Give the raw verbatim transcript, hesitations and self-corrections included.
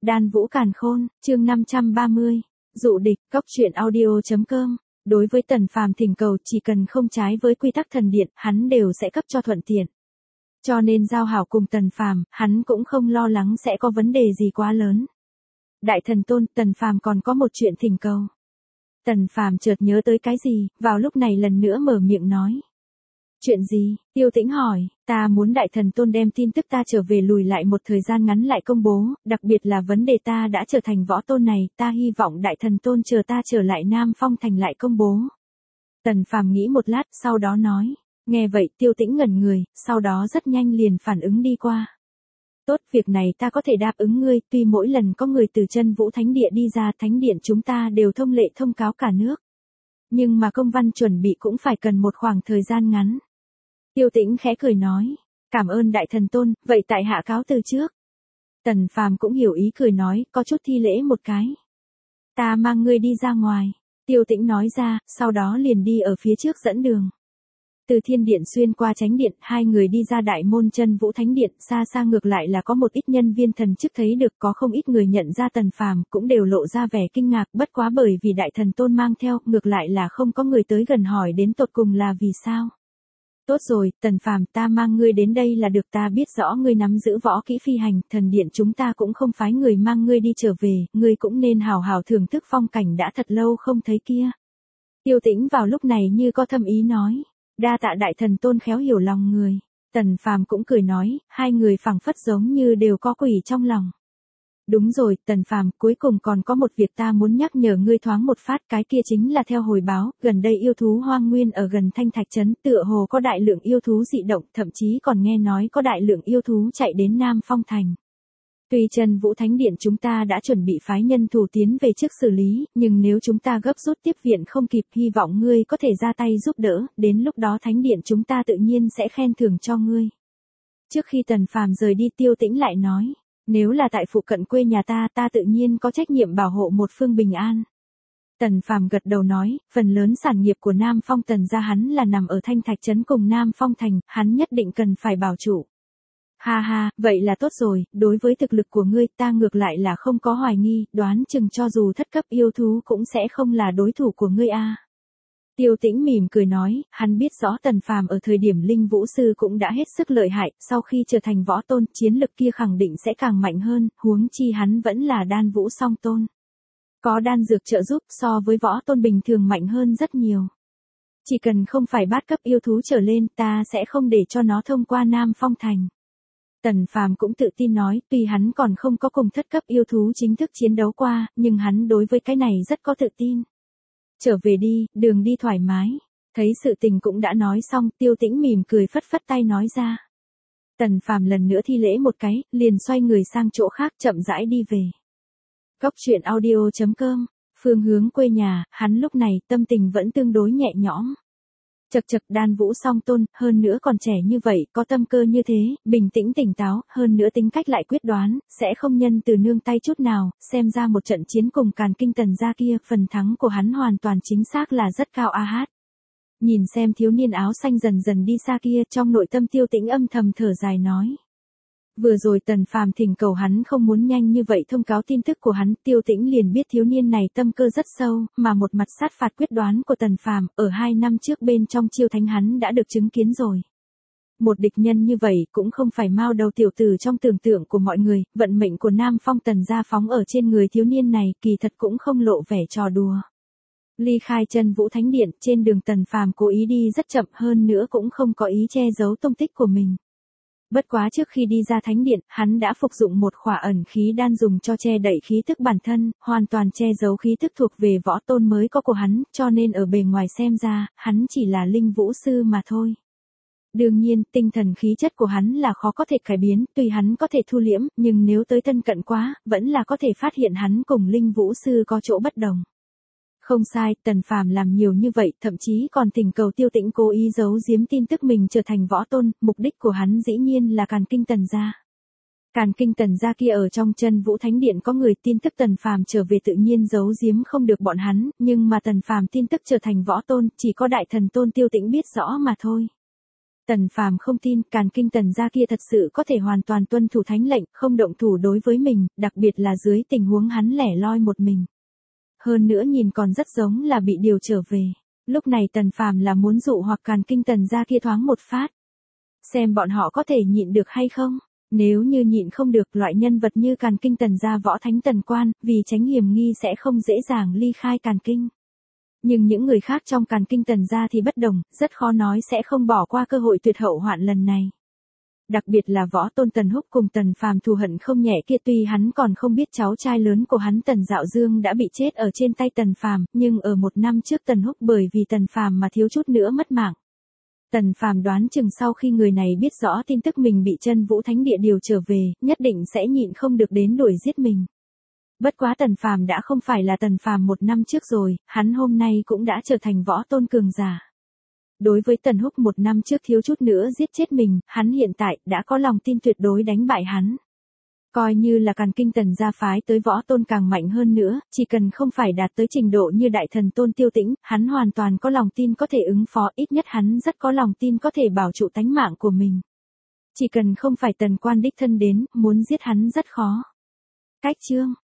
Đan Vũ Càn Khôn, chương năm trăm ba mươi. Dụ địch, cốc truyện audio chấm com. Đối với Tần Phàm thỉnh cầu chỉ cần không trái với quy tắc thần điện, hắn đều sẽ cấp cho thuận tiện. Cho nên giao hảo cùng Tần Phàm, hắn cũng không lo lắng sẽ có vấn đề gì quá lớn. Đại thần tôn, Tần Phàm còn có một chuyện thỉnh cầu. Tần Phàm chợt nhớ tới cái gì, vào lúc này lần nữa mở miệng nói. Chuyện gì? Tiêu Tĩnh hỏi, ta muốn đại thần tôn đem tin tức ta trở về lùi lại một thời gian ngắn lại công bố, đặc biệt là vấn đề ta đã trở thành võ tôn này, ta hy vọng đại thần tôn chờ ta trở lại Nam Phong Thành lại công bố. Tần Phàm nghĩ một lát, sau đó nói, nghe vậy Tiêu Tĩnh ngẩn người, sau đó rất nhanh liền phản ứng đi qua. Tốt, việc này ta có thể đáp ứng ngươi, tuy mỗi lần có người từ Chân Vũ Thánh Địa đi ra, thánh điện chúng ta đều thông lệ thông cáo cả nước. Nhưng mà công văn chuẩn bị cũng phải cần một khoảng thời gian ngắn. Tiêu Tĩnh khẽ cười nói, cảm ơn đại thần tôn, vậy tại hạ cáo từ trước. Tần Phàm cũng hiểu ý cười nói, có chút thi lễ một cái. Ta mang ngươi đi ra ngoài, Tiêu Tĩnh nói ra, sau đó liền đi ở phía trước dẫn đường. Từ thiên điện xuyên qua chánh điện, hai người đi ra đại môn Chân Vũ Thánh Điện, xa xa ngược lại là có một ít nhân viên thần chức thấy được, có không ít người nhận ra Tần Phàm, cũng đều lộ ra vẻ kinh ngạc, bất quá bởi vì đại thần tôn mang theo, ngược lại là không có người tới gần hỏi đến tột cùng là vì sao. Tốt rồi, Tần Phàm, ta mang ngươi đến đây là được, ta biết rõ ngươi nắm giữ võ kỹ phi hành, thần điện chúng ta cũng không phái người mang ngươi đi trở về, ngươi cũng nên hào hào thưởng thức phong cảnh đã thật lâu không thấy kia. Tiêu Tĩnh vào lúc này như có thâm ý nói, đa tạ đại thần tôn khéo hiểu lòng người. Tần Phàm cũng cười nói, hai người phảng phất giống như đều có quỷ trong lòng. Đúng rồi, Tần Phàm, cuối cùng còn có một việc ta muốn nhắc nhở ngươi thoáng một phát, cái kia chính là theo hồi báo, gần đây yêu thú hoang nguyên ở gần Thanh Thạch Trấn, tựa hồ có đại lượng yêu thú dị động, thậm chí còn nghe nói có đại lượng yêu thú chạy đến Nam Phong Thành. Tuy Chân Vũ Thánh Điện chúng ta đã chuẩn bị phái nhân thủ tiến về trước xử lý, nhưng nếu chúng ta gấp rút tiếp viện không kịp, hy vọng ngươi có thể ra tay giúp đỡ, đến lúc đó Thánh Điện chúng ta tự nhiên sẽ khen thưởng cho ngươi. Trước khi Tần Phàm rời đi, Tiêu Tĩnh lại nói, nếu là tại phụ cận quê nhà ta, ta tự nhiên có trách nhiệm bảo hộ một phương bình an. Tần Phàm gật đầu nói, phần lớn sản nghiệp của Nam Phong Tần gia hắn là nằm ở Thanh Thạch Trấn cùng Nam Phong Thành, hắn nhất định cần phải bảo trụ. Ha ha, vậy là tốt rồi, đối với thực lực của ngươi ta ngược lại là không có hoài nghi, đoán chừng cho dù thất cấp yêu thú cũng sẽ không là đối thủ của ngươi a. Tiêu Tĩnh mỉm cười nói, hắn biết rõ Tần Phàm ở thời điểm linh vũ sư cũng đã hết sức lợi hại, sau khi trở thành võ tôn, chiến lực kia khẳng định sẽ càng mạnh hơn, huống chi hắn vẫn là đan vũ song tôn. Có đan dược trợ giúp so với võ tôn bình thường mạnh hơn rất nhiều. Chỉ cần không phải bát cấp yêu thú trở lên, ta sẽ không để cho nó thông qua Nam Phong Thành. Tần Phàm cũng tự tin nói, tuy hắn còn không có cùng thất cấp yêu thú chính thức chiến đấu qua, nhưng hắn đối với cái này rất có tự tin. Trở về đi, đường đi thoải mái. Thấy sự tình cũng đã nói xong, Tiêu Tĩnh mỉm cười phất phất tay nói ra. Tần Phàm lần nữa thi lễ một cái, liền xoay người sang chỗ khác chậm rãi đi về. Cốc truyện audio chấm com, phương hướng quê nhà, hắn lúc này tâm tình vẫn tương đối nhẹ nhõm. Chật chật, đan vũ song tôn, hơn nữa còn trẻ như vậy, có tâm cơ như thế, bình tĩnh tỉnh táo, hơn nữa tính cách lại quyết đoán, sẽ không nhân từ nương tay chút nào, xem ra một trận chiến cùng Càn Kinh Tần gia kia, phần thắng của hắn hoàn toàn chính xác là rất cao a hát. Nhìn xem thiếu niên áo xanh dần dần đi xa kia, trong nội tâm Tiêu Tĩnh âm thầm thở dài nói. Vừa rồi Tần Phàm thỉnh cầu hắn không muốn nhanh như vậy thông cáo tin tức của hắn, Tiêu Tĩnh liền biết thiếu niên này tâm cơ rất sâu, mà một mặt sát phạt quyết đoán của Tần Phàm, ở hai năm trước bên trong Chiêu Thánh hắn đã được chứng kiến rồi. Một địch nhân như vậy cũng không phải mao đầu tiểu tử trong tưởng tượng của mọi người, vận mệnh của Nam Phong Tần gia phóng ở trên người thiếu niên này, kỳ thật cũng không lộ vẻ trò đùa. Ly khai Chân Vũ Thánh Điện, trên đường Tần Phàm cố ý đi rất chậm, hơn nữa cũng không có ý che giấu tung tích của mình. Bất quá trước khi đi ra thánh điện, hắn đã phục dụng một khỏa ẩn khí đan dùng cho che đậy khí tức bản thân, hoàn toàn che giấu khí tức thuộc về võ tôn mới có của hắn, cho nên ở bề ngoài xem ra, hắn chỉ là linh vũ sư mà thôi. Đương nhiên, tinh thần khí chất của hắn là khó có thể cải biến, tuy hắn có thể thu liễm, nhưng nếu tới thân cận quá, vẫn là có thể phát hiện hắn cùng linh vũ sư có chỗ bất đồng. Không sai, Tần Phàm làm nhiều như vậy, thậm chí còn thỉnh cầu Tiêu Tĩnh cố ý giấu giếm tin tức mình trở thành võ tôn, mục đích của hắn dĩ nhiên là Càn Kinh Tần gia. Càn Kinh Tần gia kia ở trong Chân Vũ Thánh Điện có người, tin tức Tần Phàm trở về tự nhiên giấu giếm không được bọn hắn, nhưng mà Tần Phàm tin tức trở thành võ tôn, chỉ có đại thần tôn Tiêu Tĩnh biết rõ mà thôi. Tần Phàm không tin Càn Kinh Tần gia kia thật sự có thể hoàn toàn tuân thủ thánh lệnh, không động thủ đối với mình, đặc biệt là dưới tình huống hắn lẻ loi một mình. Hơn nữa nhìn còn rất giống là bị điều trở về. Lúc này Tần Phàm là muốn dụ hoặc Càn Kinh Tần gia kia thoáng một phát. Xem bọn họ có thể nhịn được hay không? Nếu như nhịn không được, loại nhân vật như Càn Kinh Tần gia võ thánh Tần Quan, vì tránh hiểm nghi sẽ không dễ dàng ly khai Càn Kinh. Nhưng những người khác trong Càn Kinh Tần gia thì bất đồng, rất khó nói sẽ không bỏ qua cơ hội tuyệt hậu hoạn lần này. Đặc biệt là võ tôn Tần Húc cùng Tần Phàm thù hận không nhẹ kia, tuy hắn còn không biết cháu trai lớn của hắn Tần Dạo Dương đã bị chết ở trên tay Tần Phàm, nhưng ở một năm trước Tần Húc bởi vì Tần Phàm mà thiếu chút nữa mất mạng. Tần Phàm đoán chừng sau khi người này biết rõ tin tức mình bị Chân Vũ Thánh Địa điều trở về, nhất định sẽ nhịn không được đến đuổi giết mình. Bất quá Tần Phàm đã không phải là Tần Phàm một năm trước rồi, hắn hôm nay cũng đã trở thành võ tôn cường giả. Đối với Tần Húc một năm trước thiếu chút nữa giết chết mình, hắn hiện tại đã có lòng tin tuyệt đối đánh bại hắn. Coi như là Càn Kinh Tần gia phái tới võ tôn càng mạnh hơn nữa, chỉ cần không phải đạt tới trình độ như đại thần tôn Tiêu Tĩnh, hắn hoàn toàn có lòng tin có thể ứng phó, ít nhất hắn rất có lòng tin có thể bảo trụ tánh mạng của mình. Chỉ cần không phải Tần Quan đích thân đến, muốn giết hắn rất khó. Cách chương